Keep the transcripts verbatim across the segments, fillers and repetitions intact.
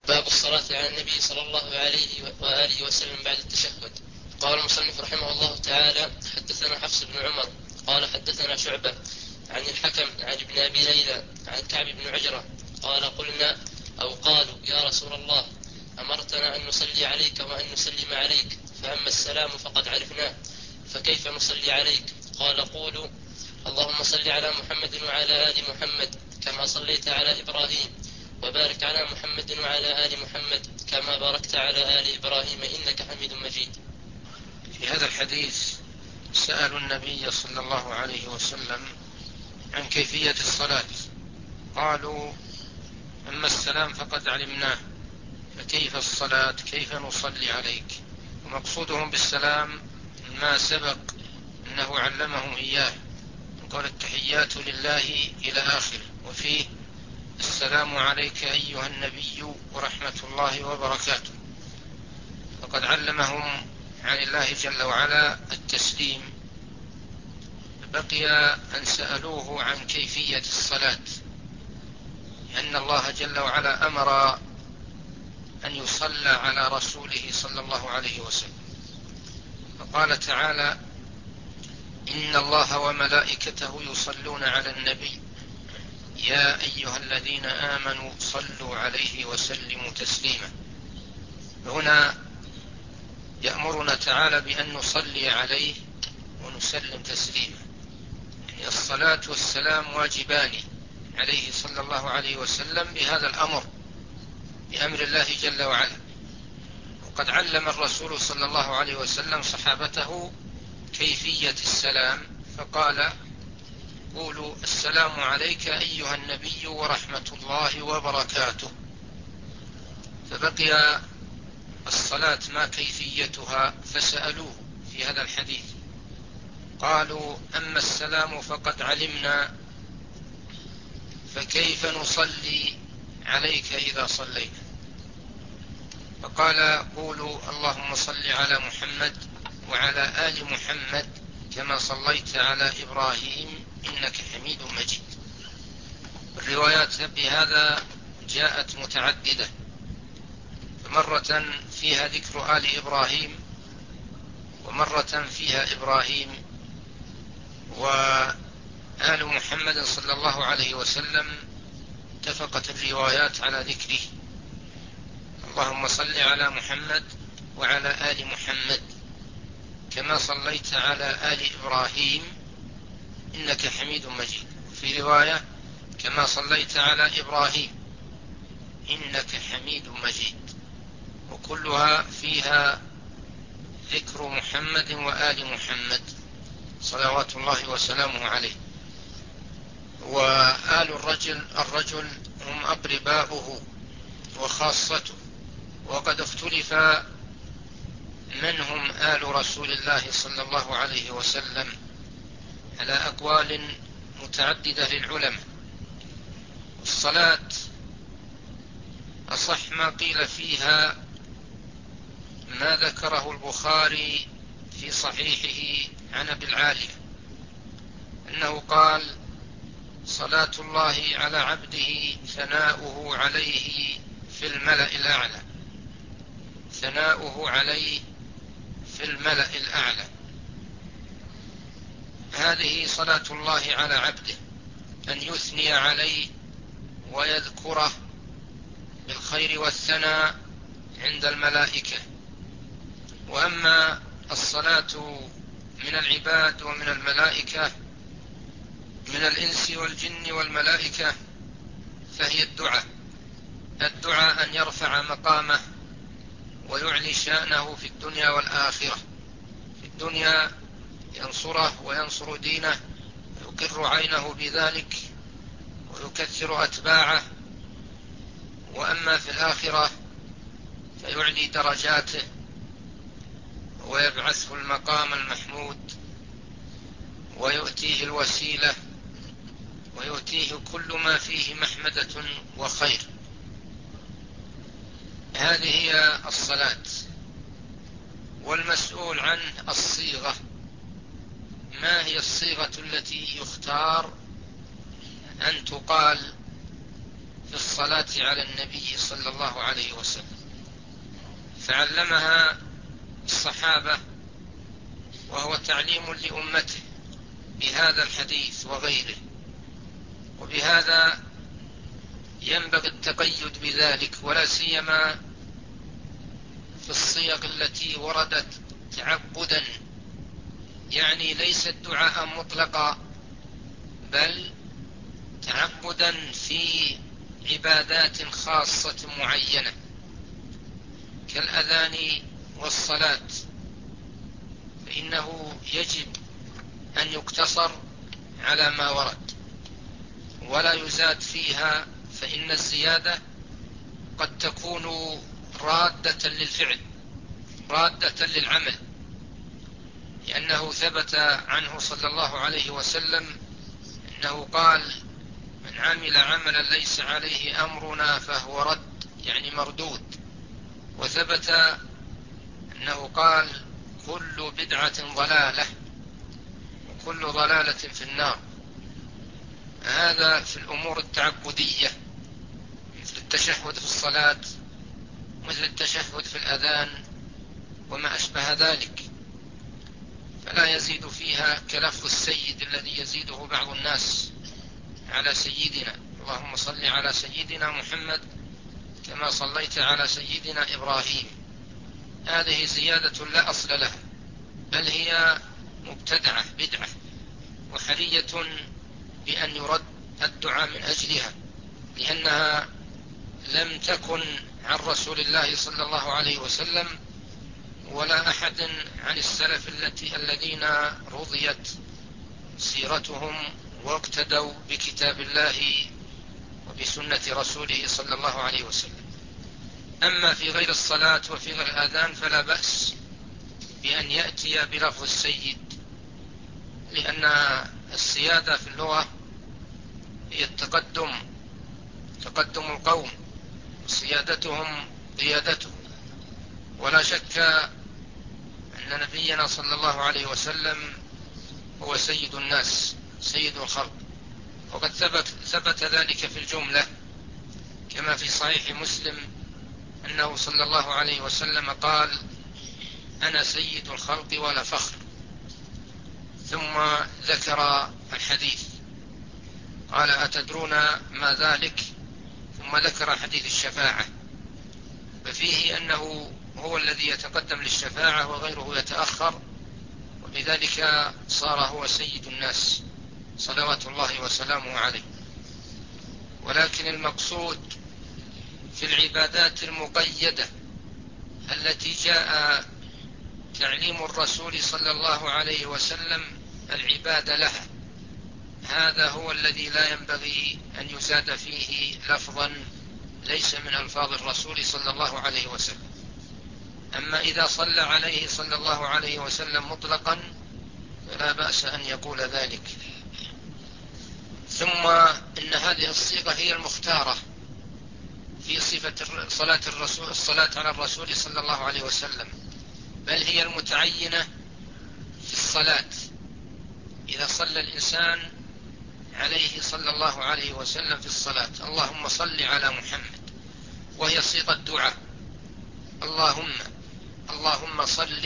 باب الصلاة على النبي صلى الله عليه وآله وسلم بعد التشهد. قال المصنف رحمه الله تعالى: حدثنا حفص بن عمر قال حدثنا شعبة عن الحكم عن ابن أبي ليلى عن كعب بن عجرة قال: قلنا أو قالوا يا رسول الله، أمرتنا أن نصلي عليك وأن نسلم عليك، فأما السلام فقد عرفناه، فكيف نصلي عليك؟ قال: قولوا اللهم صل على محمد وعلى آل محمد كما صليت على إبراهيم، وبارك على محمد وعلى آل محمد كما باركت على آل إبراهيم إنك حميد مجيد. في هذا الحديث سألوا النبي صلى الله عليه وسلم عن كيفية الصلاة، قالوا: أما السلام فقد علمناه، فكيف الصلاة؟ كيف نصلي عليك؟ ومقصودهم بالسلام ما سبق أنه علمهم إياه، قال: التحيات لله إلى آخره، وفيه: السلام عليك أيها النبي ورحمة الله وبركاته. فقد علمهم عن الله جل وعلا التسليم. بقي أن سألوه عن كيفية الصلاة، لأن الله جل وعلا أمر أن يصلى على رسوله صلى الله عليه وسلم، فقال تعالى: إن الله وملائكته يصلون على النبي يا أيها الذين آمنوا صلوا عليه وسلموا تسليما. هنا يأمرنا تعالى بأن نصلي عليه ونسلم تسليما، يعني الصلاة والسلام واجبان عليه صلى الله عليه وسلم بهذا الأمر، بأمر الله جل وعلا. وقد علم الرسول صلى الله عليه وسلم صحابته كيفية السلام، فقال: قولوا السلام عليك أيها النبي ورحمة الله وبركاته. فبقي الصلاة ما كيفيتها، فسألوه في هذا الحديث، قالوا: أما السلام فقد علمنا، فكيف نصلي عليك إذا صلينا؟ فقال: قولوا اللهم صل على محمد وعلى آل محمد كما صليت على إبراهيم إنك حميد مجيد. الروايات بهذا جاءت متعددة، فمرة فيها ذكر آل إبراهيم، ومرة فيها إبراهيم، وآل محمد صلى الله عليه وسلم اتفقت الروايات على ذكره: اللهم صل على محمد وعلى آل محمد كما صليت على آل إبراهيم إنك حميد مجيد. في رواية: كما صليت على إبراهيم إنك حميد مجيد. وكلها فيها ذكر محمد وآل محمد صلوات الله وسلامه عليه. وآل الرجل الرجل هم أقرباؤه وخاصته، وقد اختلف من هم آل رسول الله صلى الله عليه وسلم على أقوال متعددة للعلماء. الصلاة أصح ما قيل فيها ما ذكره البخاري في صحيحه عن أبي العالية، أنه قال: صلاة الله على عبده ثناؤه عليه في الملأ الأعلى، ثناؤه عليه في الملأ الأعلى. هذه صلاة الله على عبده، أن يثني عليه ويذكره بالخير والثناء عند الملائكة. وأما الصلاة من العباد ومن الملائكة، من الإنس والجن والملائكة، فهي الدعاء الدعاء أن يرفع مقامه ويعلي شأنه في الدنيا والآخرة. في الدنيا ينصره وينصر دينه ويقر عينه بذلك ويكثر أتباعه، وأما في الآخرة فيعلي درجاته ويبعثه المقام المحمود ويؤتيه الوسيلة ويؤتيه كل ما فيه محمدة وخير. هذه هي الصلاة. والمسؤول عن الصيغة، ما هي الصيغة التي يختار أن تقال في الصلاة على النبي صلى صلى الله عليه وسلم، فعلمها الصحابة، وهو تعليم لأمته بهذا الحديث وغيره، وبهذا ينبغي التقيد بذلك، ولا سيما في الصيغ التي وردت تعبدا، يعني ليست دعاء مطلقا، بل تعبدا في عبادات خاصة معينة كالأذان والصلاة، فإنه يجب أن يقتصر على ما ورد ولا يزاد فيها، فإن الزيادة قد تكون رادة للفعل، رادة للعمل، لأنه ثبت عنه صلى الله عليه وسلم أنه قال: من عمل عملا ليس عليه أمرنا فهو رد، يعني مردود. وثبت أنه قال: كل بدعة ضلالة وكل ضلالة في النار. هذا في الأمور التعبدية مثل التشهد في الصلاة، مثل التشهد في الأذان وما أشبه ذلك، فلا يزيد فيها كلفظ السيد الذي يزيده بعض الناس على سيدنا: اللهم صل على سيدنا محمد كما صليت على سيدنا إبراهيم. هذه زيادة لا أصل لها، بل هي مبتدعة بدعة، وحرية بأن يرد الدعاء من أجلها، لأنها لم تكن عن رسول الله صلى الله عليه وسلم ولا أحد عن السلف التي الذين رضيت سيرتهم واقتدوا بكتاب الله وبسنة رسوله صلى الله عليه وسلم. أما في غير الصلاة وفي غير الآذان فلا بأس بأن يأتي بلفظ السيد، لأن السيادة في اللغة هي التقدم، تقدم القوم، سيادتهم قيادتهم. ولا شك أن نبينا صلى الله عليه وسلم هو سيد الناس، سيد الخلق، وقد ثبت, ثبت ذلك في الجملة، كما في صحيح مسلم أنه صلى الله عليه وسلم قال: أنا سيد الخلق ولا فخر. ثم ذكر الحديث، قال: أتدرون ما ذلك؟ ثم ذكر حديث الشفاعة، ففيه أنه هو الذي يتقدم للشفاعة وغيره يتأخر، وبذلك صار هو سيد الناس صلوات الله وسلامه عليه. ولكن المقصود في العبادات المقيدة التي جاء تعليم الرسول صلى الله عليه وسلم العبادة لها، هذا هو الذي لا ينبغي أن يزاد فيه لفظا ليس من ألفاظ الرسول صلى الله عليه وسلم. أما إذا صلى عليه صلى الله عليه وسلم مطلقا فلا بأس أن يقول ذلك. ثم إن هذه الصيغة هي المختارة في صفة صلاة الرسول، الصلاة على الرسول صلى الله عليه وسلم، بل هي المتعينة في الصلاة. إذا صلى الإنسان عليه صلى الله عليه وسلم في الصلاة: اللهم صل على محمد، وهي صيغة دعاء، اللهم اللهم صل،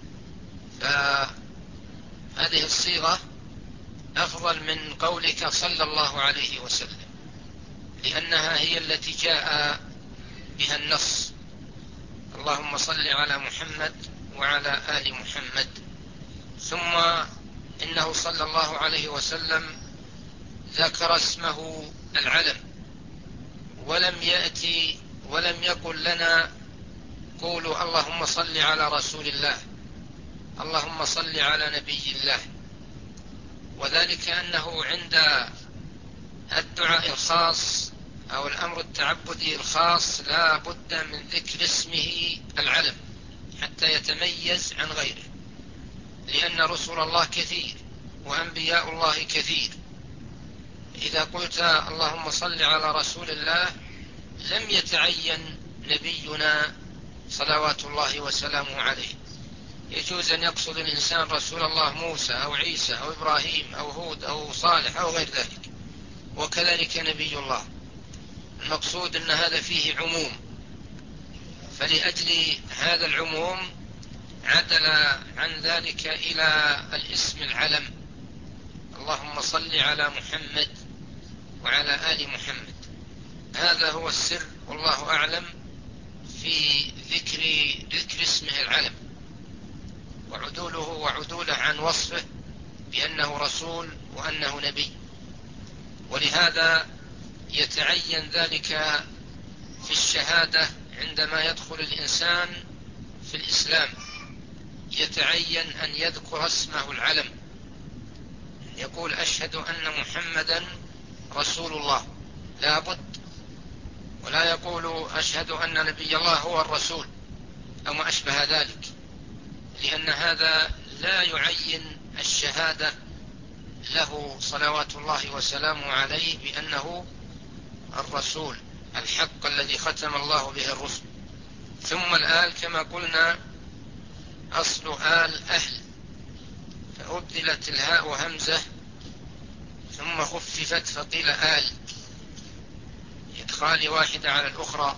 فهذه الصيغة أفضل من قولك صلى الله عليه وسلم، لأنها هي التي جاء بها النص: اللهم صل على محمد وعلى آل محمد. ثم إنه صلى الله عليه وسلم ذكر اسمه العلم، ولم يأتي ولم يقل لنا قولوا اللهم صل على رسول الله، اللهم صل على نبي الله. وذلك أنه عند الدعاء الخاص أو الأمر التعبدي الخاص لا بد من ذكر اسمه العلم حتى يتميز عن غيره، لأن رسول الله كثير وأنبياء الله كثير. إذا قلت اللهم صل على رسول الله لم يتعين نبينا صلوات الله وسلامه عليه. يجوز أن يقصد الإنسان رسول الله موسى أو عيسى أو إبراهيم أو هود أو صالح أو غير ذلك، وكذلك نبي الله. المقصود أن هذا فيه عموم، فلأجل هذا العموم عدل عن ذلك إلى الاسم العلم: اللهم صل على محمد وعلى آل محمد. هذا هو السر والله أعلم في ذكر ذكر اسمه العلم وعدوله وعدوله عن وصفه بأنه رسول وأنه نبي. ولهذا يتعين ذلك في الشهادة عندما يدخل الإنسان في الإسلام، يتعين أن يذكر اسمه العلم، يقول أشهد أن محمدا رسول الله لا بد، ولا يقول أشهد أن نبي الله هو الرسول أو ما أشبه ذلك، لأن هذا لا يعين الشهادة له صلوات الله وسلامه عليه بأنه الرسول الحق الذي ختم الله به الرسل. ثم الآل كما قلنا أصل آل أهل، فأبدلت الهاء همزة ثم خففت فقيل آل، إدخال واحدة على الأخرى،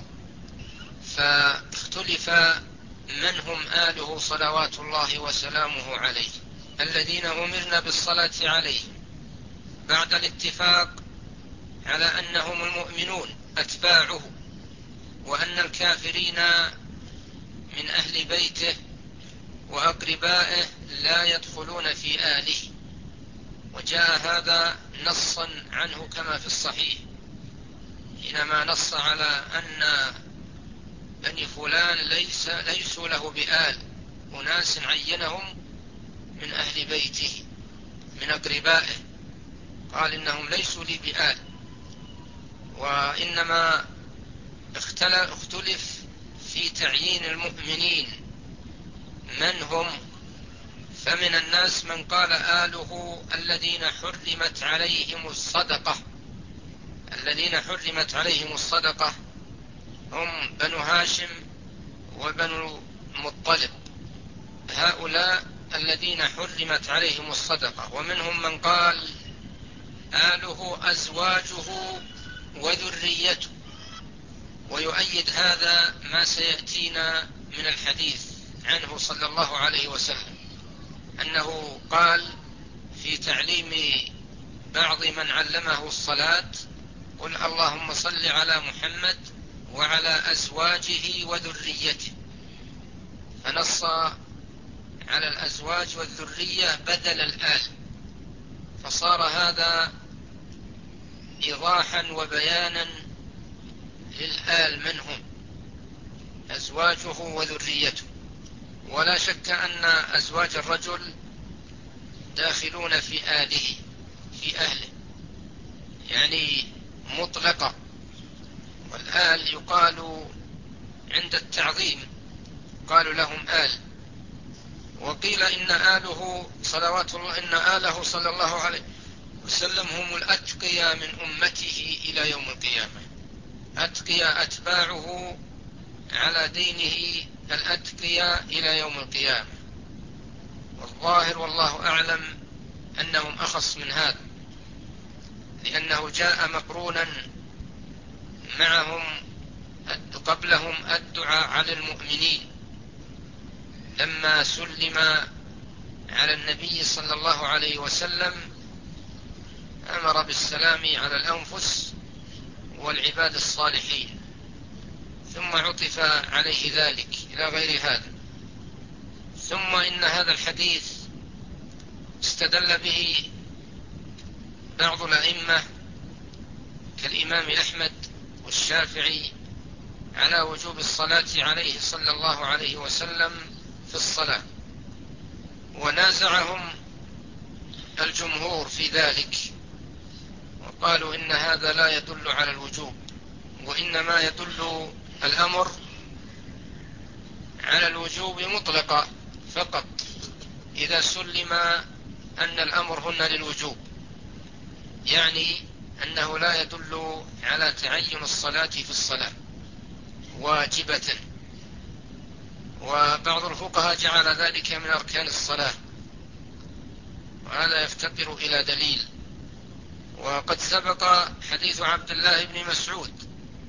فاختلف من هم آله صلوات الله وسلامه عليه الذين أمرنا بالصلاة عليه، بعد الاتفاق على أنهم المؤمنون أتباعه، وأن الكافرين من أهل بيته وأقربائه لا يدخلون في آله. وجاء هذا نصا عنه كما في الصحيح حينما نص على أن بني فلان ليس ليسوا له بآل، أناس عينهم من أهل بيته من أقربائه، قال إنهم ليسوا لي بآل، وإنما اختلف في تعيين المؤمنين من هم. فمن الناس من قال آله الذين حرمت عليهم الصدقة، الذين حرمت عليهم الصدقة هم بنو هاشم وبنو المطلب، هؤلاء الذين حرمت عليهم الصدقة. ومنهم من قال آله أزواجه وذريته، ويؤيد هذا ما سيأتينا من الحديث عنه صلى الله عليه وسلم، أنه قال في تعليم بعض من علمه الصلاة: قل اللهم صل على محمد وعلى أزواجه وذريته، فنص على الأزواج والذرية بدل الآل، فصار هذا إيضاحا وبيانا للآل من هم أزواجه وذريته. ولا شك أن أزواج الرجل داخلون في آله في أهله، يعني مطلقة. والآل يقال عند التعظيم قالوا لهم آل. وقيل إن آله صلوات الله إن آله صلى الله عليه وسلم هم الأتقياء من أمته إلى يوم القيامة، أتقياء أتباعه على دينه الأتقياء إلى يوم القيامة. والظاهر والله أعلم أنهم أخص من هذا، لأنه جاء مقرونا معهم قبلهم الدعاء على المؤمنين لما سلم على النبي صلى الله عليه وسلم، أمر بالسلام على الأنفس والعباد الصالحين، ثم عطف عليه ذلك إلى غير هذا. ثم إن هذا الحديث استدل به بعض الأئمة كالإمام أحمد والشافعي على وجوب الصلاة عليه صلى الله عليه وسلم في الصلاة، ونازعهم الجمهور في ذلك وقالوا إن هذا لا يدل على الوجوب، وإنما يدل الأمر على الوجوب مطلقا فقط إذا سلم أن الأمر هنا للوجوب، يعني أنه لا يدل على تعين الصلاة في الصلاة واجبة. وبعض الفقهاء جعل ذلك من أركان الصلاة، وهذا يفتقر إلى دليل. وقد سبق حديث عبد الله بن مسعود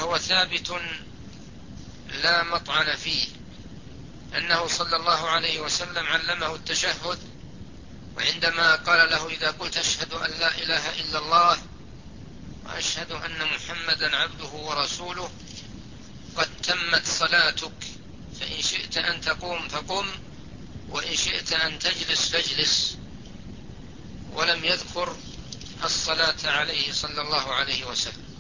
فهو ثابت لا مطعن فيه، أنه صلى الله عليه وسلم علمه التشهد، وعندما قال له إذا قلت أشهد أن لا إله إلا الله وأشهد أن محمدا عبده ورسوله قد تمت صلاتك، فإن شئت أن تقوم فقم، وإن شئت أن تجلس فاجلس. ولم يذكر الصلاة عليه صلى الله عليه وسلم.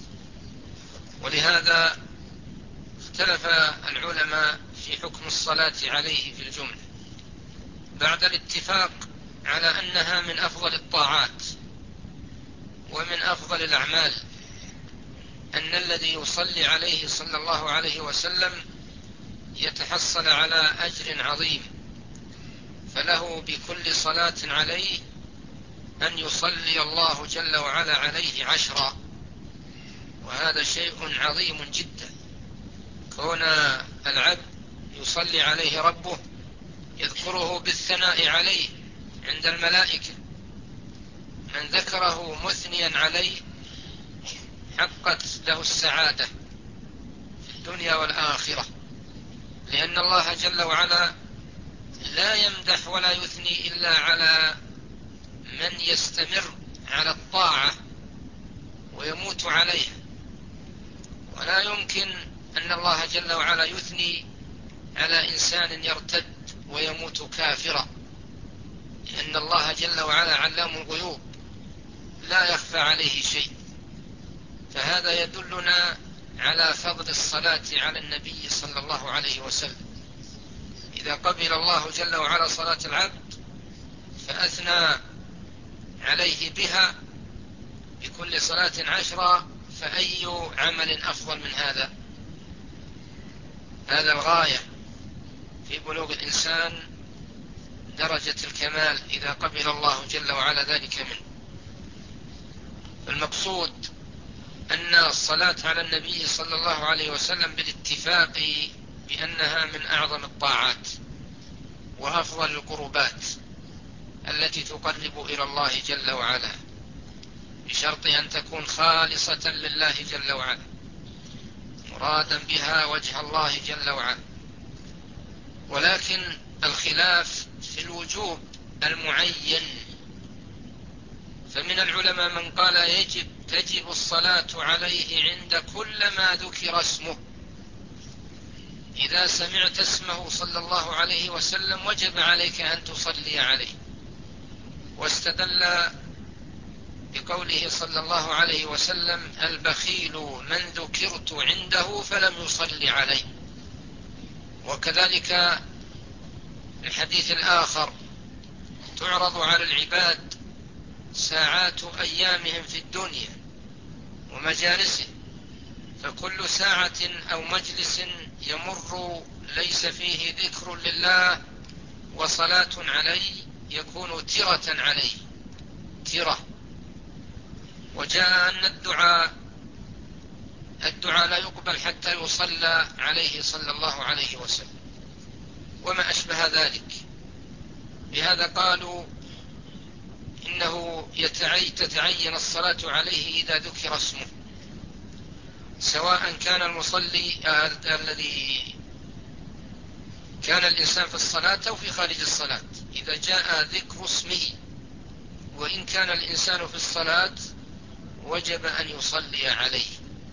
ولهذا اختلف العلماء في حكم الصلاة عليه في الجملة، بعد الاتفاق على أنها من أفضل الطاعات ومن أفضل الأعمال، أن الذي يصلي عليه صلى الله عليه وسلم يتحصل على أجر عظيم، فله بكل صلاة عليه أن يصلي الله جل وعلا عليه عشرا، وهذا شيء عظيم جدا. كون العبد يصلي عليه ربه يذكره بالثناء عليه عند الملائكة، من ذكره مثنيا عليه حقت له السعادة في الدنيا والآخرة، لأن الله جل وعلا لا يمدح ولا يثني إلا على من يستمر على الطاعة ويموت عليها، ولا يمكن أن الله جل وعلا يثني على إنسان يرتد ويموت كافرا، لأن الله جل وعلا علام الغيوب لا يخفى عليه شيء. فهذا يدلنا على فضل الصلاة على النبي صلى الله عليه وسلم. إذا قبل الله جل وعلا صلاة العبد فأثنى عليه بها بكل صلاة عشرة، فأي عمل أفضل من هذا؟ هذا الغاية في بلوغ الإنسان درجة الكمال إذا قبل الله جل وعلا ذلك منه. المقصود أن الصلاة على النبي صلى الله عليه وسلم بالاتفاق بأنها من أعظم الطاعات وأفضل القربات التي تقرب إلى الله جل وعلا، بشرط أن تكون خالصة لله جل وعلا مرادا بها وجه الله جل وعلا. ولكن الخلاف في الوجوب المعين، فمن العلماء من قال يجب تجب الصلاة عليه عند كل ما ذكر اسمه، إذا سمعت اسمه صلى الله عليه وسلم وجب عليك أن تصلي عليه، واستدل بقوله صلى الله عليه وسلم البخيل من ذكرت عنده فلم يصلي عليه. وكذلك الحديث الآخر تعرض على العباد ساعات أيامهم في الدنيا ومجالسهم، فكل ساعة أو مجلس يمر ليس فيه ذكر لله وصلاة عليه يكون ترة عليه ترة. وجاء أن الدعاء الدعاء لا يقبل حتى يصلى عليه صلى الله عليه وسلم وما أشبه ذلك. بهذا قالوا إنه تتعين الصلاة عليه إذا ذكر اسمه، سواء كان المصلي آه الذي كان الإنسان في الصلاة أو في خارج الصلاة، إذا جاء ذكر اسمه وإن كان الإنسان في الصلاة وجب أن يصلي عليه،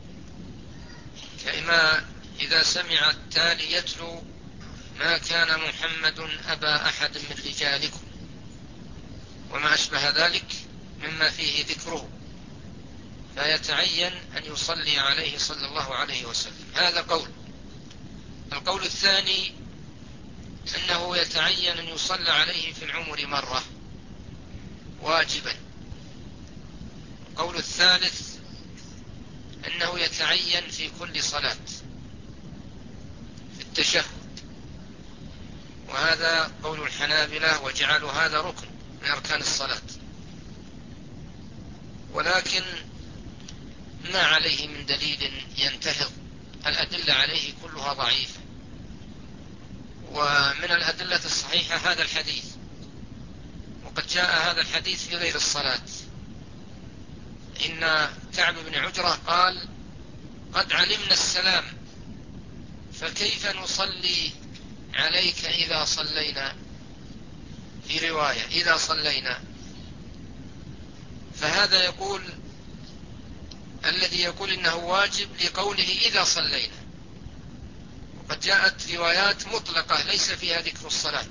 كما إذا سمع التالي يتلو ما كان محمد أبا أحد من رجالكم وما أشبه ذلك مما فيه ذكره، فيتعين أن يصلي عليه صلى الله عليه وسلم. هذا قول. القول الثاني أنه يتعين أن يصلى عليه في العمر مرة واجبا. القول الثالث أنه يتعين في كل صلاة في التشهد، وهذا قول الحنابلة وجعلوا هذا ركن من أركان الصلاة، ولكن ما عليه من دليل ينتهض، الأدلة عليه كلها ضعيفة. ومن الأدلة الصحيحة هذا الحديث، وقد جاء هذا الحديث في غير الصلاة. إن كعب بن عجرة قال قد علمنا السلام، فكيف نصلي عليك إذا صلينا؟ في رواية إذا صلينا. فهذا يقول الذي يقول إنه واجب لقوله إذا صلينا، وقد جاءت روايات مطلقة ليس فيها ذكر الصلاة.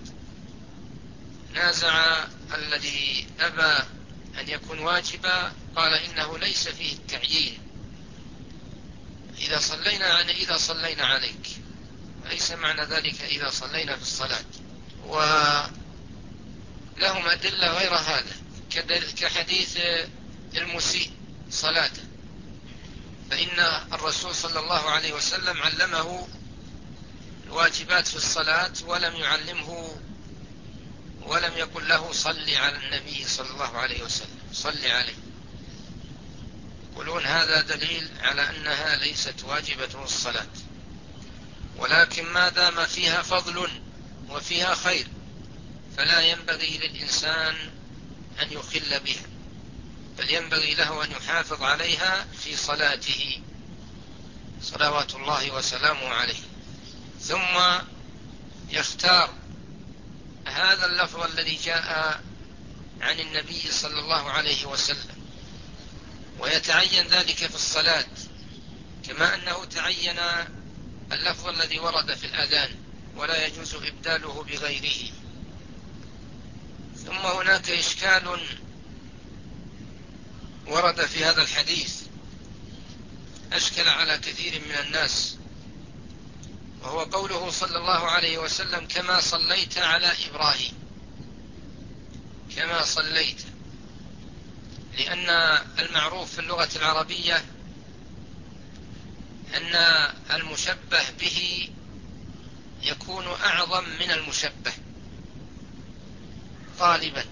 نازع الذي أبى أن يكون واجبا، قال إنه ليس فيه التعيين، إذا صلينا يعني إذا صلينا عليك، ليس معنى ذلك إذا صلينا في الصلاة. ولهم أدلة غير هذا كحديث المسيء صلاته، فإن الرسول صلى الله عليه وسلم علمه الواجبات في الصلاة ولم يعلمه ولم يقل له صل على النبي صلى الله عليه وسلم، صل عليه. يقولون هذا دليل على أنها ليست واجبة الصلاة، ولكن ما دام فيها فضل وفيها خير فلا ينبغي للإنسان أن يخل بها، بل ينبغي له أن يحافظ عليها في صلاته صلوات الله وسلامه عليه. ثم يختار هذا اللفظ الذي جاء عن النبي صلى الله عليه وسلم، ويتعين ذلك في الصلاة كما أنه تعين اللفظ الذي ورد في الأذان، ولا يجوز إبداله بغيره. ثم هناك إشكال ورد في هذا الحديث أشكل على كثير من الناس، وهو قوله صلى الله عليه وسلم كما صليت على إبراهيم، كما صليت، لأن المعروف في اللغة العربية أن المشبه به يكون أعظم من المشبه غالبا،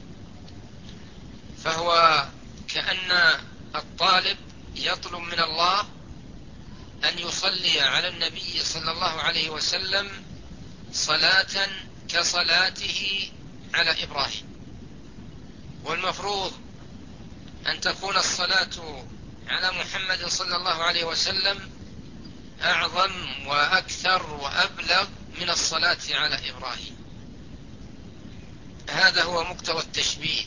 فهو كأن الطالب يطلب من الله أن يصلي على النبي صلى الله عليه وسلم صلاة كصلاته على إبراهيم، والمفروض أن تكون الصلاة على محمد صلى الله عليه وسلم أعظم وأكثر وأبلغ من الصلاة على إبراهيم. هذا هو مقتضى التشبيه.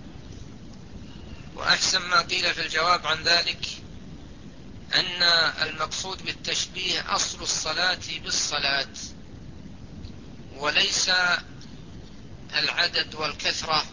وأحسن ما قيل في الجواب عن ذلك أن المقصود بالتشبيه أصل الصلاة بالصلاة، وليس العدد والكثرة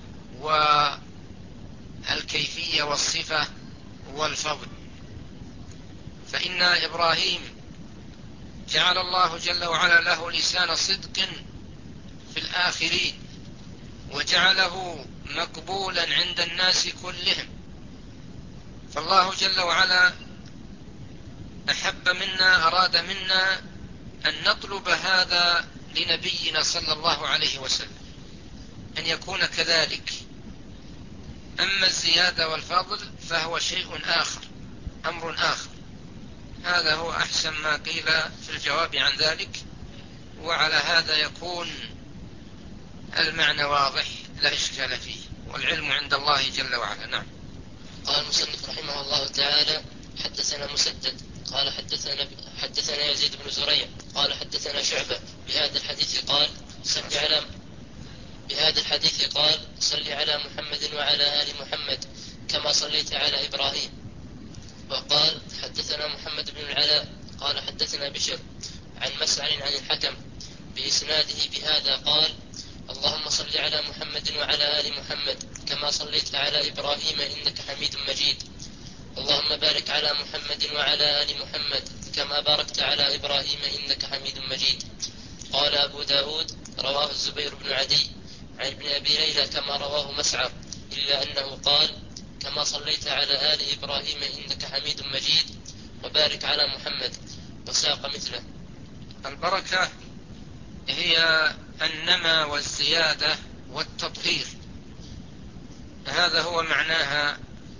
والكيفية والصفة والفضل. فإن إبراهيم جعل الله جل وعلا له لسان صدق في الآخرين، وجعله مقبولا عند الناس كلهم، فالله جل وعلا أحب منا، أراد منا أن نطلب هذا لنبينا صلى الله عليه وسلم، أن يكون كذلك. أما الزيادة والفضل فهو شيء آخر، أمر آخر. هذا هو أحسن ما قيل في الجواب عن ذلك، وعلى هذا يكون المعنى واضح لا إشكال فيه، والعلم عند الله جل وعلا. نعم. قال المصنف رحمه الله تعالى حدثنا مسدد قال حدثنا حدثنا يزيد بن زريع قال حدثنا شعبة بهذا الحديث قال صل على بهذا الحديث قال صل على محمد وعلى آل محمد كما صليت على إبراهيم. وقال حدثنا محمد بن العلاء قال حدثنا بشر عن مسعر عن الحكم بإسناده بهذا قال اللهم صل على محمد وعلى آل محمد كما صليت على إبراهيم إنك حميد مجيد. اللهم بارك على محمد وعلى آل محمد كما باركت على إبراهيم إنك حميد مجيد. قال أبو داود رواه الزبير بن عدي عن ابن أبي ليلى كما رواه مسعر، إلا أنه قال كما صليت على آل إبراهيم إنك حميد مجيد وبارك على محمد، وساق مثله. البركة هي النمى والزيادة والتطهير، هذا هو معناها.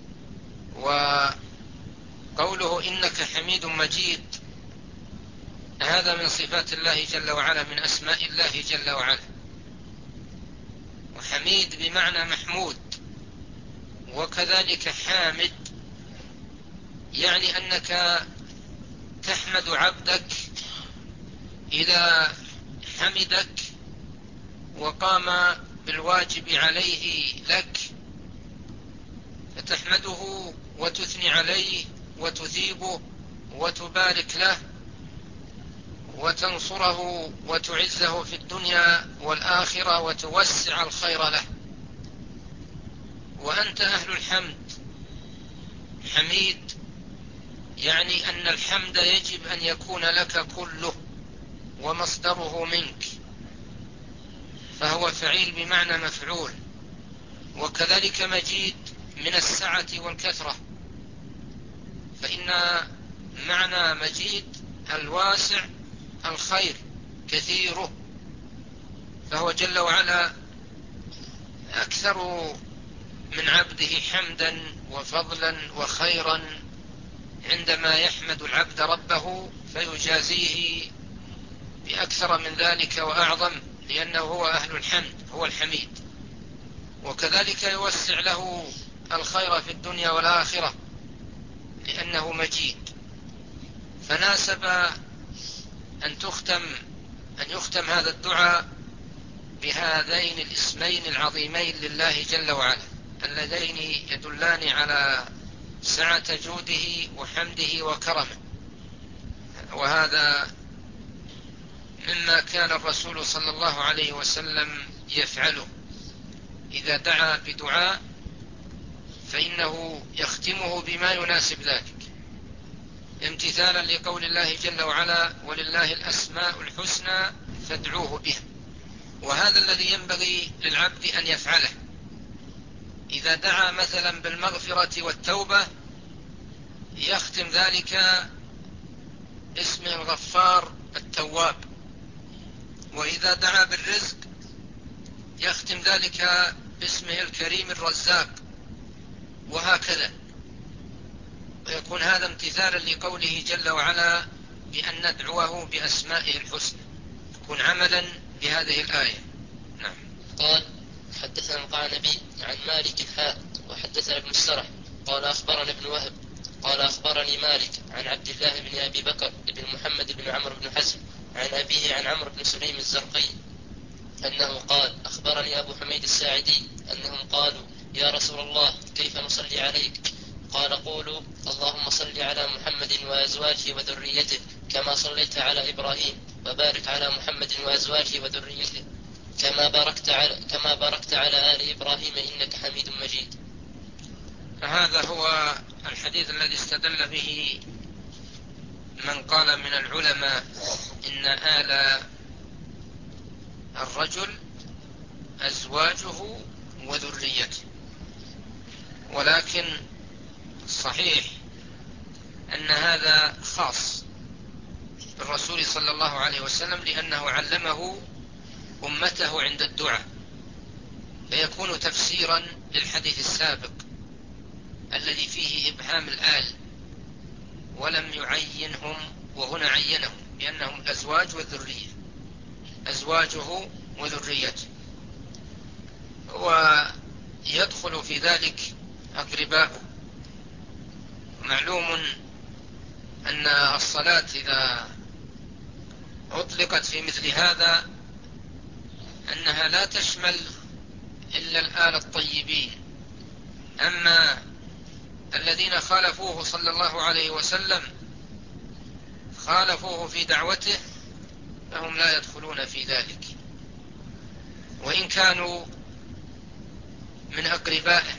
وقوله إنك حميد مجيد هذا من صفات الله جل وعلا، من أسماء الله جل وعلا. وحميد بمعنى محمود، وكذلك حامد يعني أنك يحمد عبدك إذا حمدك وقام بالواجب عليه لك، فتحمده وتثني عليه وتثيبه وتبارك له وتنصره وتعزه في الدنيا والآخرة وتوسع الخير له. وأنت أهل الحمد حميد، يعني أن الحمد يجب أن يكون لك كله ومصدره منك، فهو فعيل بمعنى مفعول. وكذلك مجيد من السعة والكثرة، فإن معنى مجيد الواسع الخير كثيره، فهو جل وعلا أكثر من عبده حمدا وفضلا وخيرا عندما يحمد العبد ربه فيجازيه بأكثر من ذلك وأعظم، لأنه هو أهل الحمد، هو الحميد. وكذلك يوسع له الخير في الدنيا والآخرة لأنه مجيد. فناسب أن تختم أن يختم هذا الدعاء بهذين الاسمين العظيمين لله جل وعلا، اللذين يدلان على سعة جوده وحمده وكرمه. وهذا مما كان الرسول صلى الله عليه وسلم يفعله إذا دعا بدعاء، فإنه يختمه بما يناسب ذلك، امتثالا لقول الله جل وعلا: ولله الأسماء الحسنى فادعوه بها. وهذا الذي ينبغي للعبد أن يفعله إذا دعا مثلا بالمغفرة والتوبة، يختم ذلك اسمه الغفار التواب. وإذا دعا بالرزق يختم ذلك باسمه الكريم الرزاق، وهكذا. ويكون هذا امتثالا لقوله جل وعلا بأن ندعوه بأسمائه الحسنى، يكون عملا بهذه الآية. نعم. قال: حدثنا القعنبي عن مالك حاء وحدثنا ابن السرح قال أخبرنا ابن وهب قال أخبرني مالك عن عبد الله بن أبي بكر بن محمد بن عمرو بن حزم عن أبيه عن عمرو بن سليم الزرقي أنه قال: أخبرني أبو حميد الساعدي أنهم قالوا: يا رسول الله، كيف نصلي عليك؟ قال: قولوا: اللهم صل على محمد وأزواجه وذريته كما صليت على إبراهيم، وبارك على محمد وأزواجه وذريته كما باركت على, كما باركت على آل إبراهيم إنك حميد مجيد. فهذا هو الحديث الذي استدل به من قال من العلماء إن آل الرجل أزواجه وذريته. ولكن صحيح أن هذا خاص بالرسول صلى الله عليه وسلم، لأنه علمه أمته عند الدعاء، فيكون تفسيرا للحديث السابق الذي فيه إبهام الآل ولم يعينهم، وهنا عينهم لأنهم الأزواج والذرية، أزواجه وذريته. ويدخل في ذلك أقرباء. معلوم أن الصلاة إذا أطلقت في مثل هذا أنها لا تشمل إلا الآل الطيبين، أما الذين خالفوه صلى الله عليه وسلم خالفوه في دعوته فهم لا يدخلون في ذلك، وإن كانوا من أقربائه.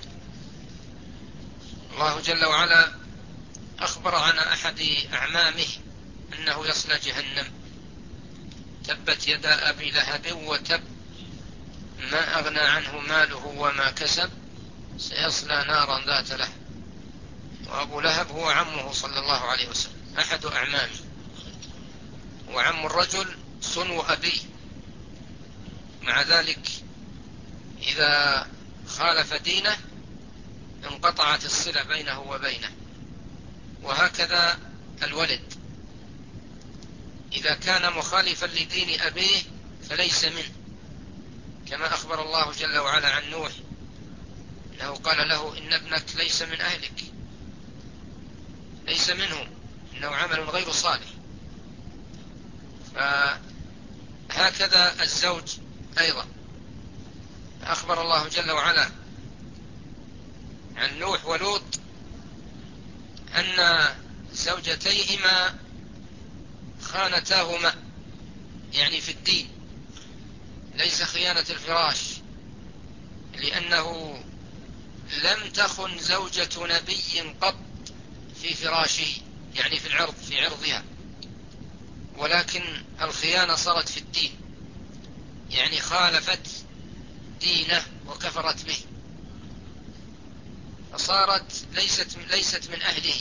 الله جل وعلا أخبر عن أحد أعمامه أنه يصلى جهنم: تبت يدا أبي لهب وتب ما أغنى عنه ماله وما كسب سيصلى نارا ذات لهب. وأبو لهب هو عمه صلى الله عليه وسلم، أحد أعمامه، وعم الرجل صنو أبيه. مع ذلك إذا خالف دينه انقطعت الصلة بينه وبينه. وهكذا الولد إذا كان مخالفا لدين أبيه فليس منه، كما أخبر الله جل وعلا عن نوح أنه قال له: إن ابنك ليس من أهلك، ليس منهم، إنه عمل غير صالح. فهكذا الزوج أيضا. أخبر الله جل وعلا عن نوح ولوط أن زوجتيهما خانتاهما، يعني في الدين، ليس خيانة الفراش، لأنه لم تخن زوجة نبي قط في فراشه، يعني في العرض في عرضها، ولكن الخيانة صارت في الدين، يعني خالفت دينه وكفرت به، فصارت ليست ليست من أهله.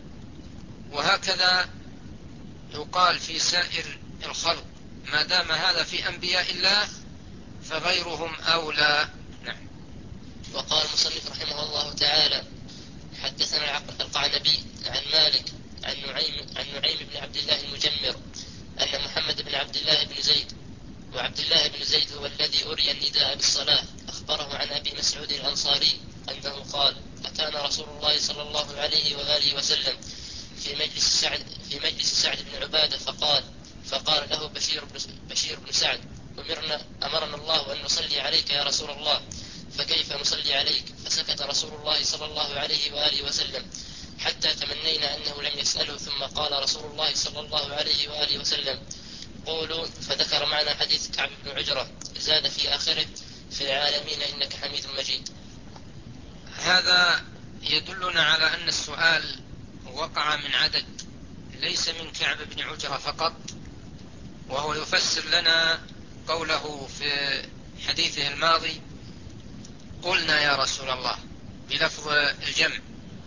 وهكذا يقال في سائر الخلق، ما دام هذا في أنبياء الله فغيرهم أولى. نعم. وقال المصنف رحمه الله تعالى: حدثنا القعنبي عن مالك عن نعيم عن نعيم بن عبد الله المجمر أن محمد بن عبد الله بن زيد، وعبد الله بن زيد هو الذي أري النداء بالصلاة، أخبره عن أبي مسعود الأنصاري أنه قال: أتانا رسول الله صلى الله عليه وآله وسلم في مجلس سعد في مجلس سعد بن عبادة فقال فقال له بشير بن بشير بن سعد: أمرنا أمرنا الله أن نصلي عليك يا رسول الله، فكيف نصلي عليك؟ فسكت رسول الله صلى الله عليه وآله وسلم حتى تمنينا أنه لم يسأله، ثم قال رسول الله صلى الله عليه وآله وسلم: قولوا. فذكر معنا حديث كعب بن عجرة، زاد في آخره: في العالمين إنك حميد مجيد. هذا يدلنا على أن السؤال وقع من عدد، ليس من كعب بن عجرة فقط، وهو يفسر لنا قوله في حديثه الماضي: قلنا يا رسول الله، بلفظ الجمع.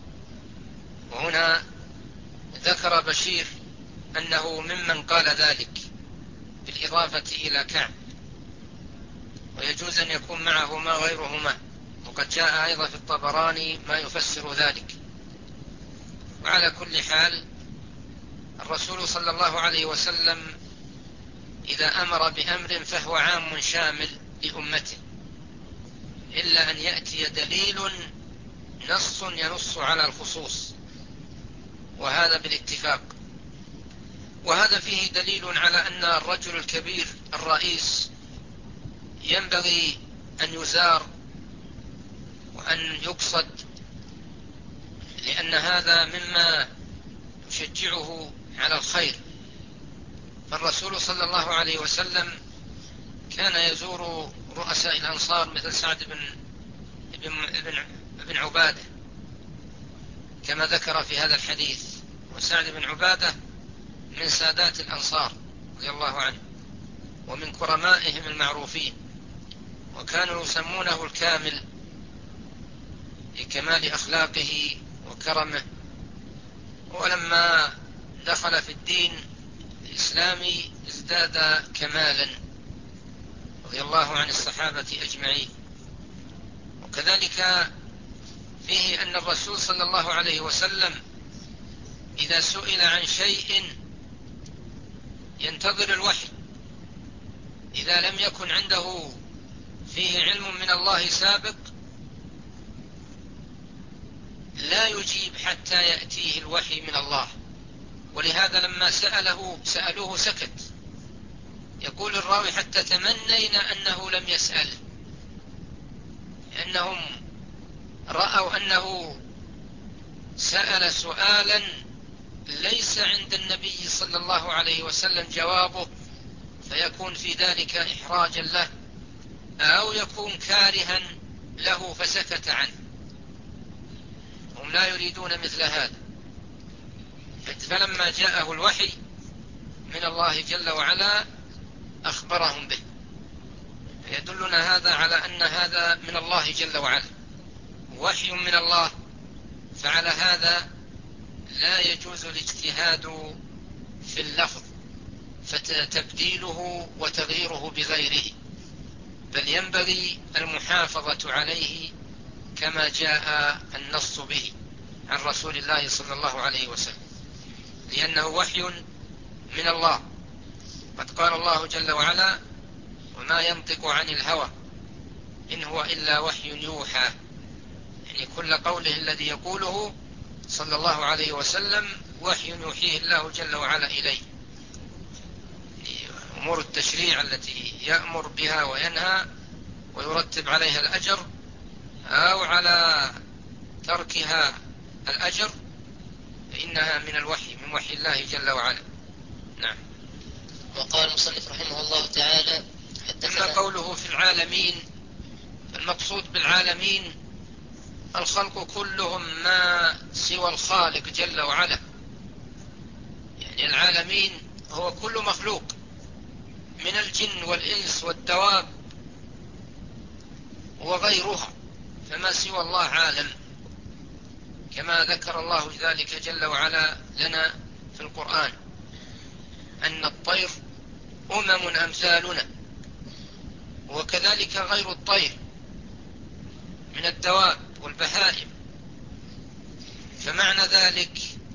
وهنا ذكر بشير أنه ممن قال ذلك بالإضافة إلى كعب، ويجوز أن يكون معهما غيرهما، وقد جاء أيضا في الطبراني ما يفسر ذلك. وعلى كل حال، الرسول صلى الله عليه وسلم إذا أمر بأمر فهو عام شامل لأمته، إلا أن يأتي دليل نص ينص على الخصوص، وهذا بالاتفاق. وهذا فيه دليل على أن الرجل الكبير الرئيس ينبغي أن يزار وأن يقصد، لأن هذا مما يشجعه على الخير. فالرسول صلى الله عليه وسلم كان يزور رؤساء الأنصار مثل سعد بن ابن, ابن عبادة كما ذكر في هذا الحديث. وسعد بن عبادة من سادات الأنصار رضي الله عنه، ومن كرمائهم المعروفين، وكانوا يسمونه الكامل لكمال أخلاقه وكرمه. ولما دخل في الدين الإسلامي ازداد كمالا رضي الله عن الصحابة أجمعين. وكذلك فيه أن الرسول صلى الله عليه وسلم إذا سئل عن شيء ينتظر الوحي، إذا لم يكن عنده فيه علم من الله سابق لا يجيب حتى يأتيه الوحي من الله. ولهذا لما سأله سألوه سكت. يقول الراوي: حتى تمنينا أنه لم يسأل، لأنهم رأوا أنه سأل سؤالا ليس عند النبي صلى الله عليه وسلم جوابه، فيكون في ذلك إحراجا له، أو يكون كارها له فسكت عنه. هم لا يريدون مثل هذا. فلما جاءه الوحي من الله جل وعلا أخبرهم به. يدلنا هذا على أن هذا من الله جل وعلا، وحي من الله، فعلى هذا لا يجوز الاجتهاد في اللفظ فتبديله وتغييره بغيره، بل ينبغي المحافظة عليه كما جاء النص به عن رسول الله صلى الله عليه وسلم، لأنه وحي من الله. قد قال الله جل وعلا: وما ينطق عن الهوى إن هو إلا وحي يوحى. يعني كل قوله الذي يقوله صلى الله عليه وسلم وحي يوحيه الله جل وعلا إليه. أمور التشريع التي يأمر بها وينهى ويرتب عليها الأجر، أو على تركها الأجر، فإنها من الوحي، من وحي الله جل وعلا. نعم. وقال المصنف رحمه الله تعالى: أما قوله في العالمين، المقصود بالعالمين الخلق كلهم ما سوى الخالق جل وعلا. يعني العالمين هو كل مخلوق من الجن والإنس والدواب وغيرها، فما سوى الله عالم، كما ذكر الله ذلك جل وعلا لنا في القرآن، أن الطير أمم أمثالنا، وكذلك غير الطير من الدواب والبهائم. فمعنى ذلك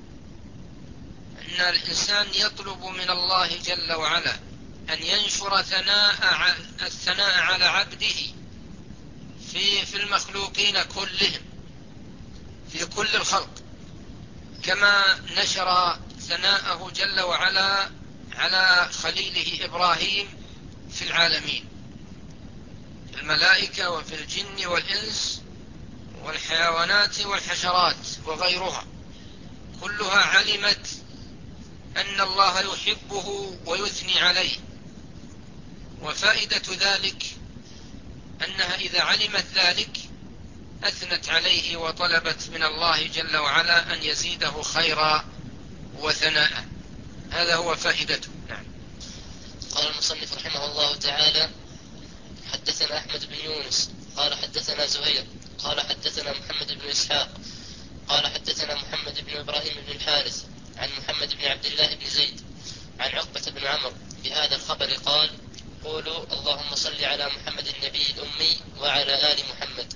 أن الإنسان يطلب من الله جل وعلا أن ينشر ثناء الثناء على عبده في في المخلوقين كلهم، في كل الخلق، كما نشر ثناءه جل وعلا على خليله إبراهيم في العالمين، في الملائكة وفي الجن والإنس والحيوانات والحشرات وغيرها، كلها علمت أن الله يحبه ويثني عليه. وفائدة ذلك أنها إذا علمت ذلك أثنت عليه وطلبت من الله جل وعلا أن يزيده خيرا وثناء. هذا هو فائدته. نعم. قال المصنف رحمه الله تعالى: حدثنا أحمد بن يونس قال حدثنا زهير قال حدثنا محمد بن إسحاق قال حدثنا محمد بن إبراهيم بن الحارث عن محمد بن عبد الله بن زيد عن عقبة بن عمرو بهذا الخبر قال: قولوا اللهم صل على محمد النبي الأمي وعلى آل محمد.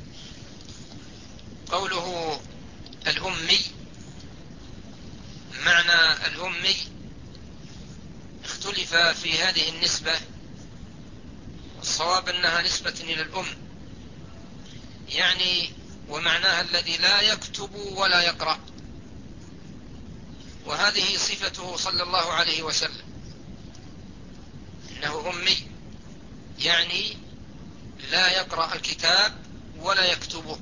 قوله الأمي، معنى الأمي اختلف في هذه النسبة، الصواب أنها نسبة إلى الأم، يعني ومعناها الذي لا يكتب ولا يقرأ، وهذه صفته صلى الله عليه وسلم، إنه أمي، يعني لا يقرأ الكتاب ولا يكتبه.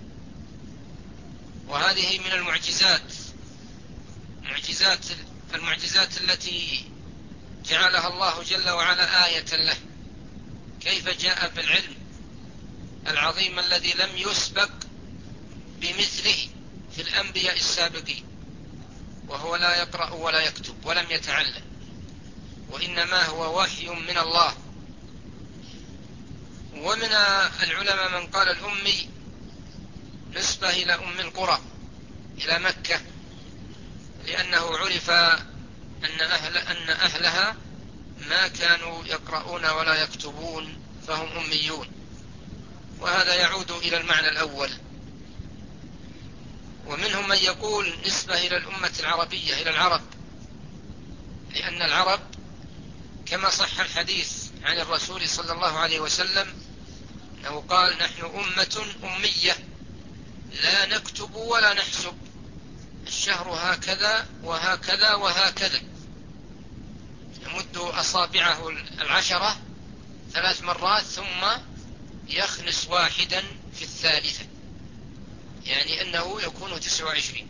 وهذه من المعجزات، معجزات المعجزات التي جعلها الله جل وعلا آية له، كيف جاء بالعلم العظيم الذي لم يسبق بمثله في الأنبياء السابقين، وهو لا يقرأ ولا يكتب ولم يتعلم، وإنما هو وحي من الله. ومن العلماء من قال الأمي نسبة إلى أم القرى، إلى مكة، لأنه عرف أن, أهل أن أهلها ما كانوا يقرؤون ولا يكتبون فهم أميون، وهذا يعود إلى المعنى الأول. ومنهم من يقول نسبة إلى الأمة العربية، إلى العرب، لأن العرب كما صح الحديث عن الرسول صلى الله عليه وسلم أنه قال: نحن أمة أمية لا نكتب ولا نحسب، الشهر هكذا وهكذا وهكذا، يمد أصابعه العشرة ثلاث مرات ثم يخنس واحدا في الثالثة، يعني أنه يكون تسع وعشرين.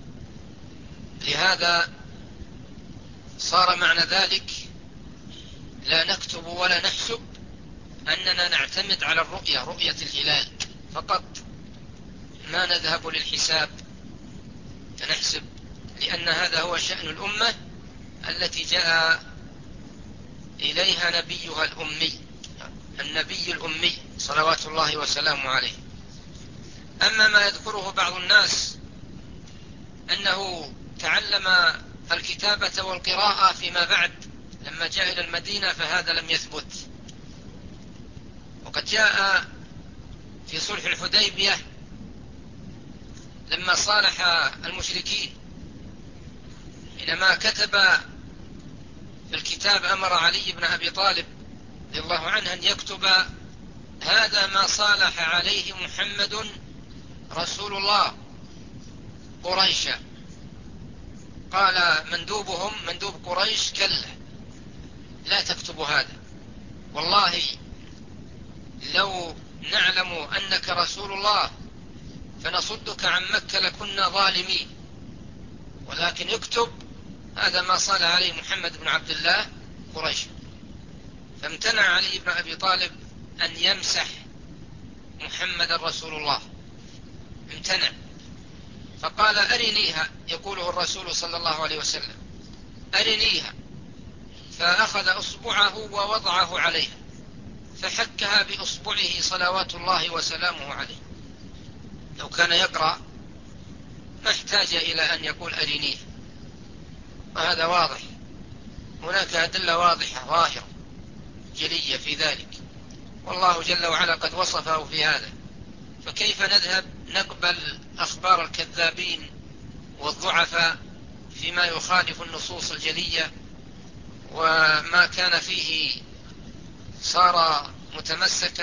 لهذا صار معنى ذلك لا نكتب ولا نحسب أننا نعتمد على الرؤية، رؤية الهلال فقط، ما نذهب للحساب فنحسب، لأن هذا هو شأن الأمة التي جاء إليها نبيها الأمي، النبي الأمي صلوات الله وسلامه عليه. أما ما يذكره بعض الناس أنه تعلم الكتابة والقراءة فيما بعد لما جاء إلى المدينة، فهذا لم يثبت. وقد جاء في صلح الحديبية لما صالح المشركين، حينما كتب في الكتاب أمر علي بن أبي طالب رضي الله عنه أن يكتب: هذا ما صالح عليه محمد رسول الله قريشا. قال مندوبهم، مندوب قريش: كلا، لا تكتب هذا، أنك رسول الله فنصدك عن مكة لكنا ظالمين، ولكن اكتب هذا ما صال عليه محمد بن عبد الله قريش. فامتنع علي بن أبي طالب أن يمسح محمد رسول الله، امتنع، فقال أرنيها، يقوله الرسول صلى الله عليه وسلم أرنيها، فأخذ أصبعه ووضعه عليها فحكها بأصبعه صلوات الله وسلامه عليه. لو كان يقرأ ما احتاج إلى أن يقول أرنيه، وهذا واضح، هناك أدلة واضحة ظاهرة جلية في ذلك، والله جل وعلا قد وصفه في هذا. فكيف نذهب نقبل أخبار الكذابين والضعفاء فيما يخالف النصوص الجلية، وما كان فيه صار متمسكا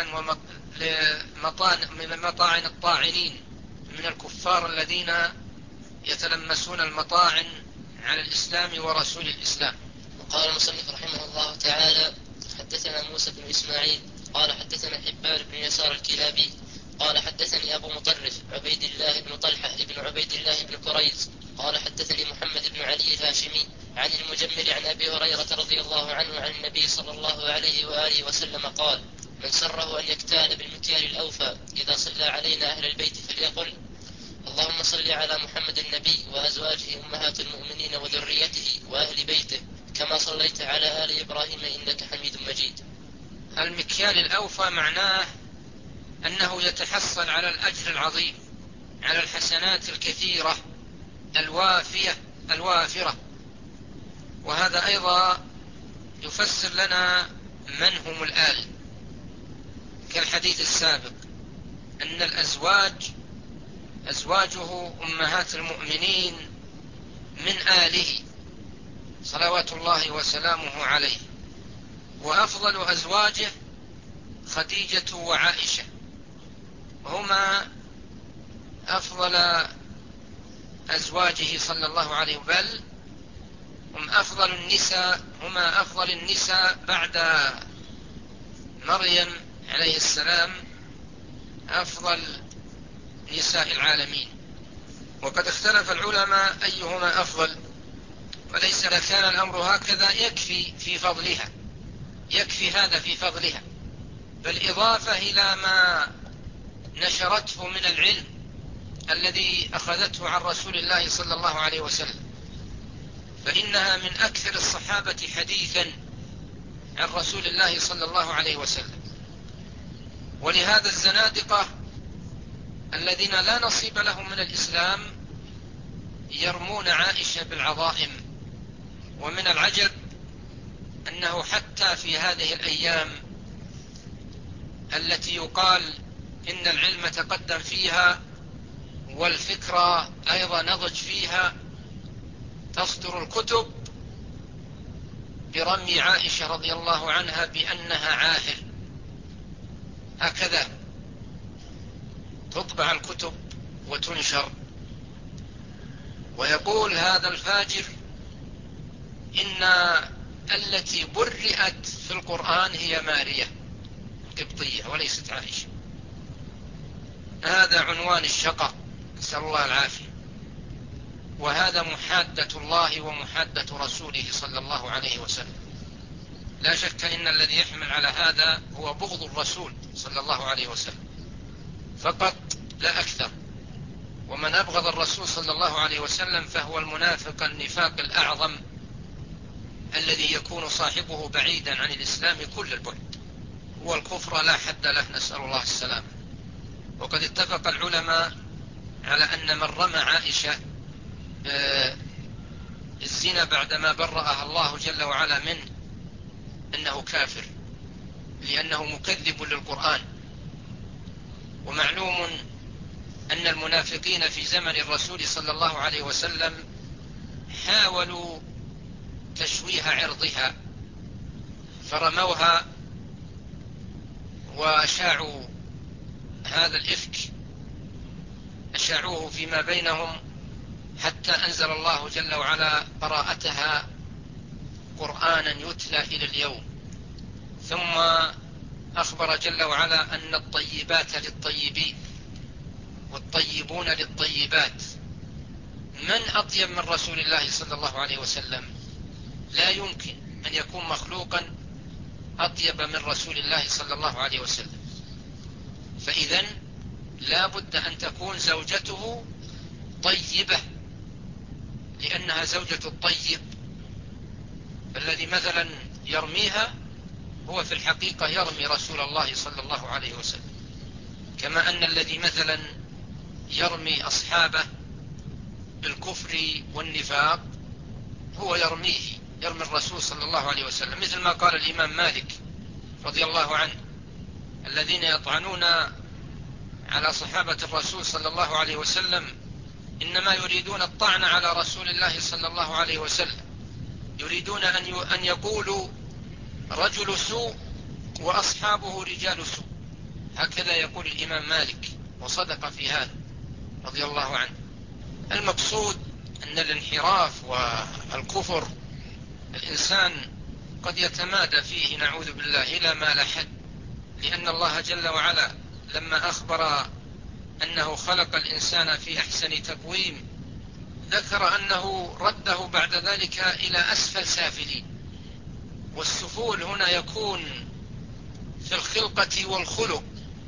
من مطاعن الطاعنين من الكفار الذين يتلمسون المطاعن على الإسلام ورسول الإسلام. وقال المصنف رحمه الله تعالى: حدثنا موسى بن إسماعيل قال حدثنا حبان بن يسار الكلابي قال حدثني أبو مطرف عبيد الله بن طلحة بن عبيد الله بن كريز قال حدثني محمد بن علي الهاشمي عن المجمل عن أبي هريرة رضي الله عنه عن النبي صلى الله عليه وآله وسلم قال: من سره أن يكتال بالمكيال الأوفى إذا صلى علينا أهل البيت فليقل: اللهم صل على محمد النبي وأزواجه أمهات المؤمنين وذريته وأهل بيته كما صليت على آل إبراهيم إنك حميد مجيد. المكيال الأوفى معناه أنه يتحصل على الأجر العظيم، على الحسنات الكثيرة الوافية الوافرة. وهذا أيضا يفسر لنا من هم الآل، كالحديث السابق أن الأزواج أزواجه أمهات المؤمنين من آله صلوات الله وسلامه عليه، وأفضل أزواجه خديجة وعائشة، وهما أفضل أزواجه صلى الله عليه، بل هم أفضل النساء هما أفضل النساء بعد مريم عليه السلام، أفضل نساء العالمين. وقد اختلف العلماء أيهما أفضل، وليس كان الأمر هكذا يكفي في فضلها، يكفي هذا في فضلها، بالإضافة إلى ما نشرته من العلم الذي أخذته عن رسول الله صلى الله عليه وسلم، فإنها من أكثر الصحابة حديثا عن رسول الله صلى الله عليه وسلم. ولهذا الزنادقة الذين لا نصيب لهم من الإسلام يرمون عائشة بالعظائم. ومن العجب أنه حتى في هذه الأيام التي يقال إن العلم تقدم فيها والفكرة أيضا نضج فيها، تصدر الكتب برمي عائشة رضي الله عنها بأنها عاهر، هكذا تطبع الكتب وتنشر، ويقول هذا الفاجر إن التي برئت في القرآن هي مارية قبطية وليست عائشة. هذا عنوان الشقاء، نسأل الله العافية. وهذا محادة الله ومحادة رسوله صلى الله عليه وسلم. لا شك إن الذي يحمل على هذا هو بغض الرسول صلى الله عليه وسلم فقط لا أكثر. ومن أبغض الرسول صلى الله عليه وسلم فهو المنافق النفاق الأعظم الذي يكون صاحبه بعيدا عن الإسلام كل البعد، والكفر لا حد له، نسأل الله السلام. وقد اتفق العلماء على أن من رمى عائشة الزنا بعدما برأها الله جل وعلا منه أنه كافر، لأنه مكذب للقرآن. ومعلوم أن المنافقين في زمن الرسول صلى الله عليه وسلم حاولوا تشويه عرضها فرموها وأشاعوا هذا الإفك، أشاعوه فيما بينهم حتى أنزل الله جل وعلا براءتها قرآنا يتلى إلى اليوم. ثم أخبر جل وعلا أن الطيبات للطيبين والطيبون للطيبات. من أطيب من رسول الله صلى الله عليه وسلم؟ لا يمكن أن يكون مخلوقا أطيب من رسول الله صلى الله عليه وسلم. فإذن لا بد أن تكون زوجته طيبة، لأنها زوجة الطيب. الذي مثلا يرميها هو في الحقيقة يرمي رسول الله صلى الله عليه وسلم، كما أن الذي مثلا يرمي أصحابه بالكفر والنفاق هو يرميه يرمي الرسول صلى الله عليه وسلم، مثل ما قال الإمام مالك رضي الله عنه: الذين يطعنون على صحابة الرسول صلى الله عليه وسلم إنما يريدون الطعن على رسول الله صلى الله عليه وسلم، يريدون أن يقولوا رجل سوء وأصحابه رجال سوء. هكذا يقول الإمام مالك، وصدق في هذا رضي الله عنه. المقصود أن الانحراف والكفر الإنسان قد يتمادى فيه نعوذ بالله إلى ما لا حد، لأن الله جل وعلا لما أخبر أنه خلق الإنسان في أحسن تقويم ذكر أنه رده بعد ذلك إلى أسفل سافلين. والسفول هنا يكون في الخلقة والخلق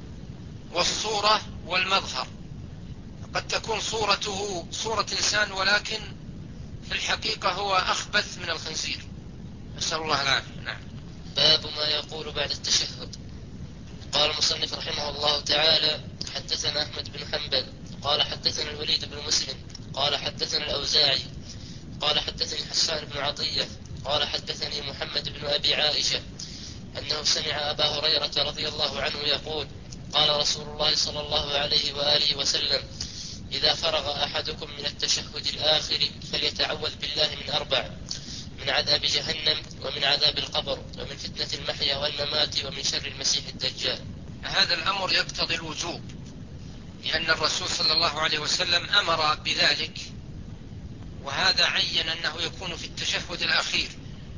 والصورة والمظهر. قد تكون صورته صورة إنسان ولكن في الحقيقة هو أخبث من الخنزير، نسأل الله العافية. نعم. باب ما يقول بعد التشهد. قال المصنف رحمه الله تعالى: حدثنا أحمد بن حنبل قال حدثنا الوليد بن مسلم قال حدثنا الأوزاعي قال حدثني حسان بن عطية قال حدثني محمد بن أبي عائشة أنه سمع أبا هريرة رضي الله عنه يقول: قال رسول الله صلى الله عليه وآله وسلم: إذا فرغ أحدكم من التشهد الآخر فليتعوذ بالله من أربع: من عذاب جهنم، ومن عذاب القبر، ومن فتنة المحيا والممات، ومن شر المسيح الدجال. هذا الأمر يقتضي الوجوب، لأن الرسول صلى الله عليه وسلم أمر بذلك، وهذا عين أنه يكون في التشهد الأخير.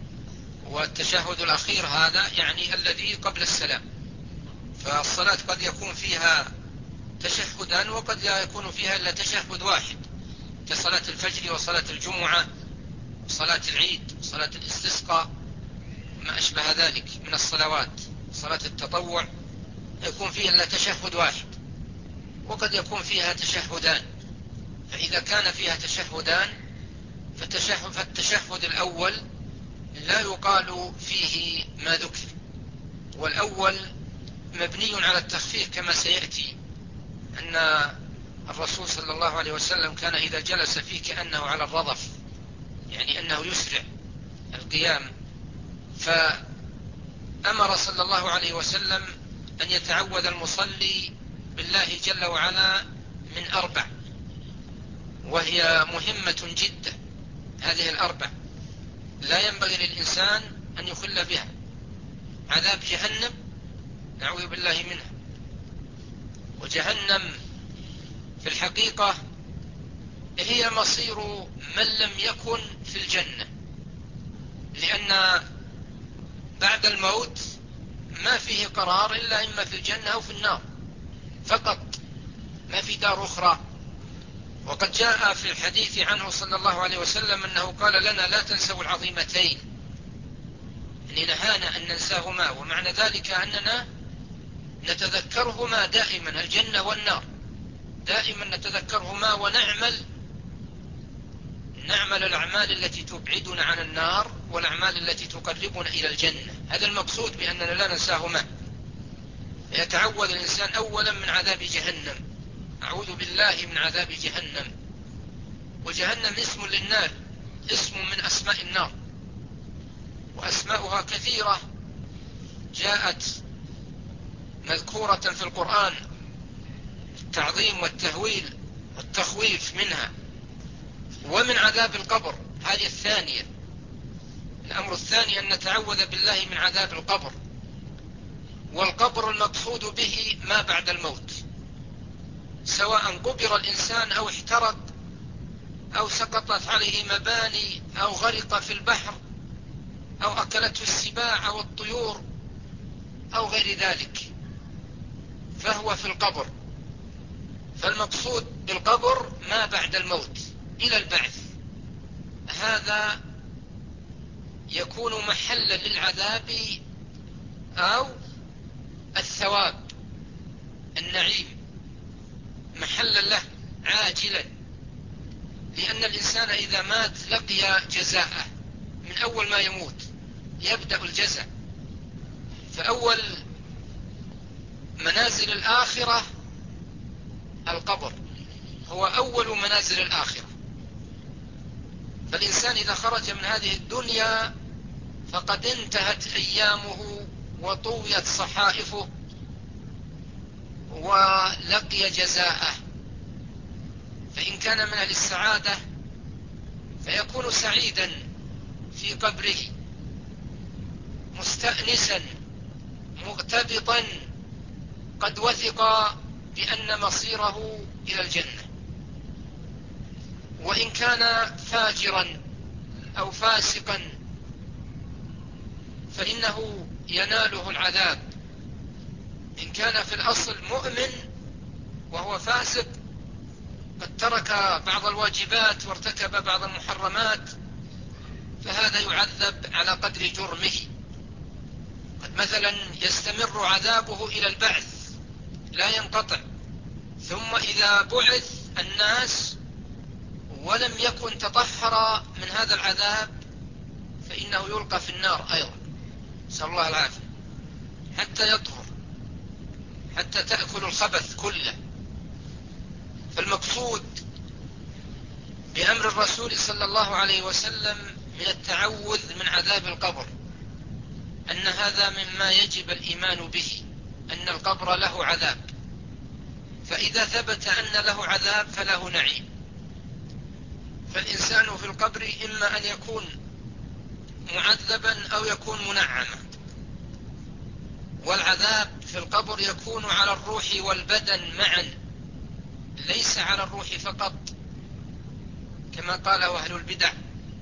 والتشهد الأخير هذا يعني الذي قبل السلام، فالصلاة قد يكون فيها تشهدان وقد لا يكون فيها إلا تشهد واحد، كصلاة الفجر وصلاة الجمعة وصلاة العيد وصلاة الاستسقاء ما أشبه ذلك من الصلوات. صلاة التطوع يكون فيها إلا تشهد واحد، وقد يكون فيها تشهدان. فإذا كان فيها تشهدان فالتشهد, فالتشهد الأول لا يقال فيه ما ذكر، والأول مبني على التخفيف كما سيأتي، أن الرسول صلى الله عليه وسلم كان إذا جلس فيه كأنه على الرضف، يعني أنه يسرع القيام. فأمر صلى الله عليه وسلم أن يتعوذ المصلي بالله جل وعلا من أربع، وهي مهمة جدا. هذه الأربع لا ينبغي للإنسان أن يخل بها: عذاب جهنم نعوذ بالله منها، وجهنم في الحقيقة هي مصير من لم يكن في الجنة، لأن بعد الموت ما فيه قرار إلا إما في الجنة أو في النار فقط، ما في دار أخرى. وقد جاء في الحديث عنه صلى الله عليه وسلم أنه قال لنا: لا تنسوا العظيمتين، يعني نهانا أن ننساهما، ومعنى ذلك أننا نتذكرهما دائما، الجنة والنار دائما نتذكرهما، ونعمل نعمل الأعمال التي تبعدنا عن النار والأعمال التي تقربنا إلى الجنة. هذا المقصود بأننا لا ننساهما. يتعوذ الإنسان أولا من عذاب جهنم: أعوذ بالله من عذاب جهنم. وجهنم اسم للنار، اسم من أسماء النار، وأسماؤها كثيرة جاءت مذكورة في القرآن، التعظيم والتهويل والتخويف منها. ومن عذاب القبر، هذه الثانية. الأمر الثاني أن نتعوذ بالله من عذاب القبر، والقبر المقصود به ما بعد الموت، سواء قبر الإنسان أو احترق أو سقطت عليه مباني أو غرق في البحر أو أكلته السباع أو الطيور أو غير ذلك، فهو في القبر. فالمقصود بالقبر ما بعد الموت إلى البعث، هذا يكون محلا للعذاب أو الثواب، النعيم محلا له عاجلا، لأن الإنسان إذا مات لقي جزاءه من أول ما يموت، يبدأ الجزاء. فأول منازل الآخرة القبر، هو أول منازل الآخرة. فالإنسان إذا خرج من هذه الدنيا فقد انتهت أيامه وطويت صحائفه ولقي جزاءه. فإن كان من أهل السعادة فيكون سعيدا في قبره، مستأنسا مغتبطا، قد وثق بأن مصيره إلى الجنة. وإن كان فاجرا أو فاسقا فإنه يناله العذاب. إن كان في الأصل مؤمن وهو فاسق، قد ترك بعض الواجبات وارتكب بعض المحرمات، فهذا يعذب على قدر جرمه. قد مثلا يستمر عذابه إلى البعث لا ينقطع، ثم إذا بعث الناس ولم يكن تطهر من هذا العذاب فإنه يلقى في النار أيضا، نسأل الله العافية، حتى يطهر، حتى تأكل الخبث كله. فالمقصود بأمر الرسول صلى الله عليه وسلم من التعوذ من عذاب القبر أن هذا مما يجب الإيمان به، أن القبر له عذاب. فإذا ثبت أن له عذاب فله نعيم. فالإنسان في القبر إما أن يكون معذبا أو يكون منعما. والعذاب في القبر يكون على الروح والبدن معا، ليس على الروح فقط كما قاله أهل البدع،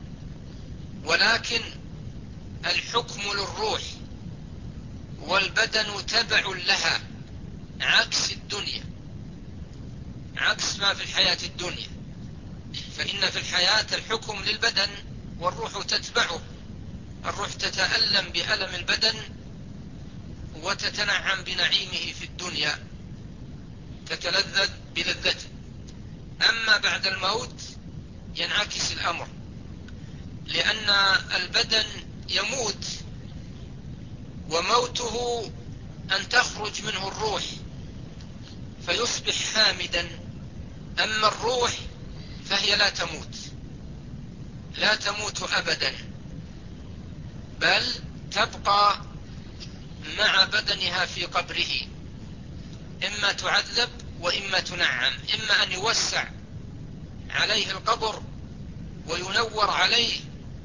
ولكن الحكم للروح والبدن تبع لها، عكس الدنيا، عكس ما في الحياة الدنيا. فإن في الحياة الحكم للبدن والروح تتبعه، الروح تتألم بألم البدن وتتنعم بنعيمه في الدنيا، تتلذذ بلذته. أما بعد الموت ينعكس الأمر، لأن البدن يموت وموته أن تخرج منه الروح فيصبح حامدا. أما الروح فهي لا تموت، لا تموت أبدا، بل تبقى مع بدنها في قبره، إما تعذب وإما تنعم. إما أن يوسع عليه القبر وينور عليه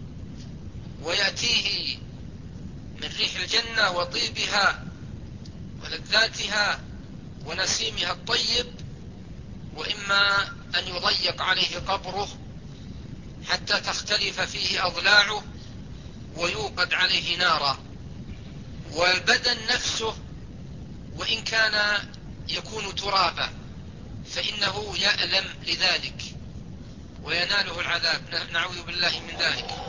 ويأتيه من ريح الجنة وطيبها ولذاتها ونسيمها الطيب، وإما أن يضيق عليه قبره حتى تختلف فيه أضلاعه ويوقد عليه نارا. والبدن نفسه وإن كان يكون ترابا فإنه يألم لذلك ويناله العذاب، نعوذ بالله من ذلك.